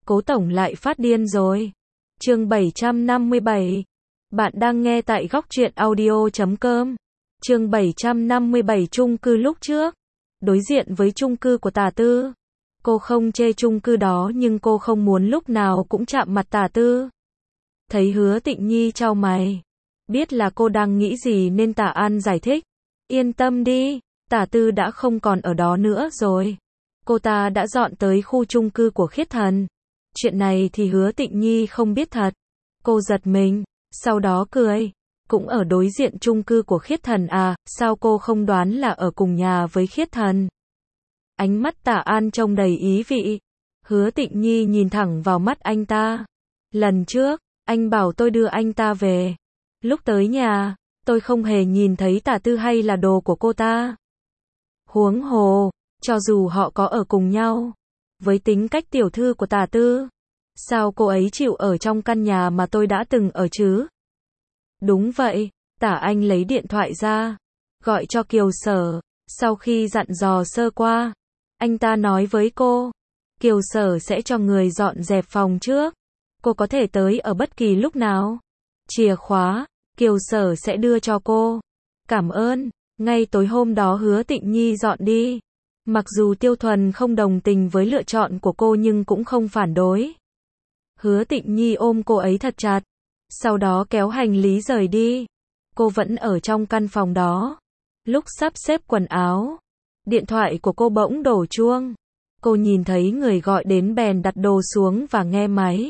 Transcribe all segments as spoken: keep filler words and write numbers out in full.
Cố tổng lại phát điên rồi. Chương bảy trăm năm mươi bảy. Bạn đang nghe tại góc truyện audio chấm com. Chương bảy trăm năm mươi bảy. Chung cư lúc trước. Đối diện với chung cư của Tả Tư. Cô không chê chung cư đó nhưng cô không muốn lúc nào cũng chạm mặt Tả Tư. Thấy Hứa Tịnh Nhi chau mày. Biết là cô đang nghĩ gì nên Tả An giải thích. Yên tâm đi, Tả Tư đã không còn ở đó nữa rồi. Cô ta đã dọn tới khu chung cư của Khiết Thần. Chuyện này thì Hứa Tịnh Nhi không biết thật. Cô giật mình, sau đó cười. Cũng ở đối diện chung cư của Khiết Thần à, sao cô không đoán là ở cùng nhà với Khiết Thần? Ánh mắt Tả An trông đầy ý vị. Hứa Tịnh Nhi nhìn thẳng vào mắt anh ta. Lần trước, anh bảo tôi đưa anh ta về. Lúc tới nhà, tôi không hề nhìn thấy Tả Tư hay là đồ của cô ta. Huống hồ, cho dù họ có ở cùng nhau, với tính cách tiểu thư của Tả Tư, sao cô ấy chịu ở trong căn nhà mà tôi đã từng ở chứ? Đúng vậy, Tả Anh lấy điện thoại ra, gọi cho Kiều Sở. Sau khi dặn dò sơ qua, anh ta nói với cô, Kiều Sở sẽ cho người dọn dẹp phòng trước. Cô có thể tới ở bất kỳ lúc nào. Chìa khóa, Kiều Sở sẽ đưa cho cô. Cảm ơn. Ngay tối hôm đó Hứa Tịnh Nhi dọn đi. Mặc dù Tiêu Thuần không đồng tình với lựa chọn của cô nhưng cũng không phản đối. Hứa Tịnh Nhi ôm cô ấy thật chặt. Sau đó kéo hành lý rời đi. Cô vẫn ở trong căn phòng đó. Lúc sắp xếp quần áo, điện thoại của cô bỗng đổ chuông. Cô nhìn thấy người gọi đến bèn đặt đồ xuống và nghe máy.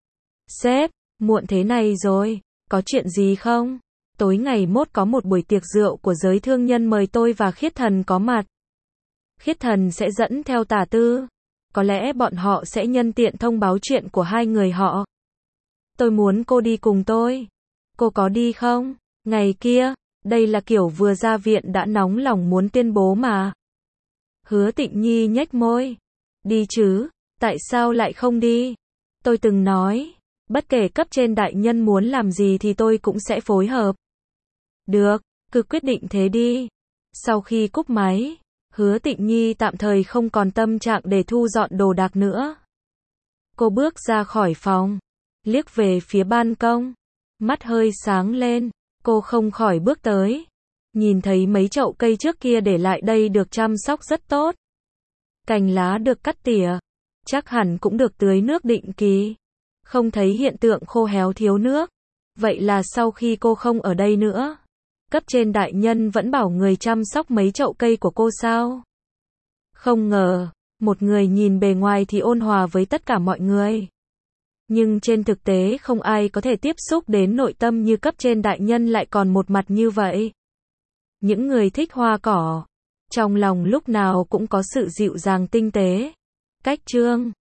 Sếp, muộn thế này rồi, có chuyện gì không? Tối ngày mốt có một buổi tiệc rượu của giới thương nhân mời tôi và Khiết Thần có mặt. Khiết Thần sẽ dẫn theo Tả Tư. Có lẽ bọn họ sẽ nhân tiện thông báo chuyện của hai người họ. Tôi muốn cô đi cùng tôi. Cô có đi không? Ngày kia, đây là kiểu vừa ra viện đã nóng lòng muốn tuyên bố mà. Hứa Tịnh Nhi nhếch môi. Đi chứ, tại sao lại không đi? Tôi từng nói, bất kể cấp trên đại nhân muốn làm gì thì tôi cũng sẽ phối hợp. Được, cứ quyết định thế đi. Sau khi cúp máy, Hứa Tịnh Nhi tạm thời không còn tâm trạng để thu dọn đồ đạc nữa. Cô bước ra khỏi phòng, liếc về phía ban công, mắt hơi sáng lên, cô không khỏi bước tới. Nhìn thấy mấy chậu cây trước kia để lại đây được chăm sóc rất tốt. Cành lá được cắt tỉa, chắc hẳn cũng được tưới nước định kỳ. Không thấy hiện tượng khô héo thiếu nước. Vậy là sau khi cô không ở đây nữa, cấp trên đại nhân vẫn bảo người chăm sóc mấy chậu cây của cô sao? Không ngờ, một người nhìn bề ngoài thì ôn hòa với tất cả mọi người. Nhưng trên thực tế không ai có thể tiếp xúc đến nội tâm như cấp trên đại nhân lại còn một mặt như vậy. Những người thích hoa cỏ, trong lòng lúc nào cũng có sự dịu dàng tinh tế. Cách chương